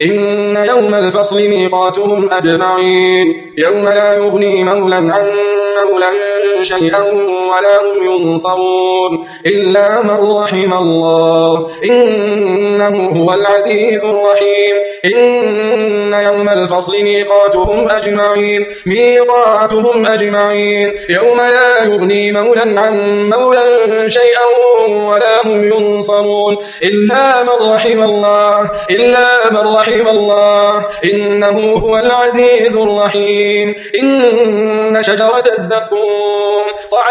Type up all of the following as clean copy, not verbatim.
إن يوم الفصل ميقاتهم أجمعين يوم لا يغني مولى عن مولى شيئا ولا هم ينصرون إلا من رحم الله إنه هو العزيز الرحيم إن يوم الفصل ميقاتهم أجمعين يوم لا يغني مولى عن مولى شيئا ولا هم ينصرون إلا من رحم الله إنه هو العزيز الرحيم إن شجرة الزقوم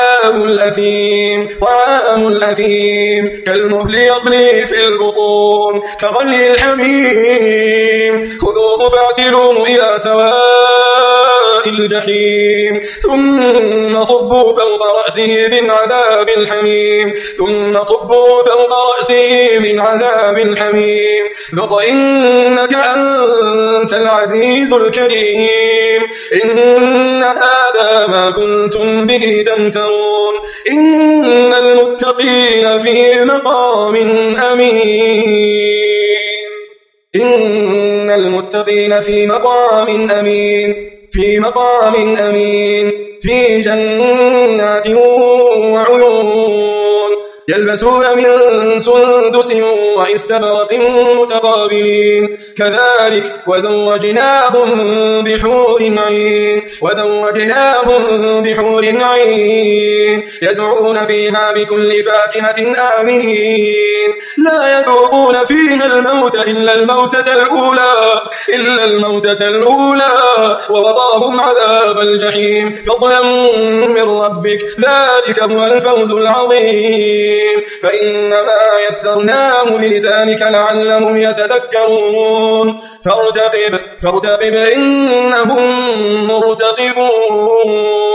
طعام الأثيم كالمهل يغلي في البطون كغلي الحميم خذوه فاعتلوه إلى سواء الجحيم ثم صبوا فوق رأسه من عذاب الحميم ذق إنك أنت العزيز الكريم إن هذا ما كنتم به تمترون إن المتقين في مقام أمين في جنات وعيون يلبسون من سندس وإستبرق متقابلين كذلك وزوجناهم بحور عين يدعون فيها بكل فاكهة آمنين لا يذوقون فيها الموت إلا الموتة الأولى ووقاهم عذاب الجحيم فضلا من ربك ذلك هو الفوز العظيم فإنما يسرناه بلسانك لعلهم يتذكرون فارتقب إنهم مرتقبون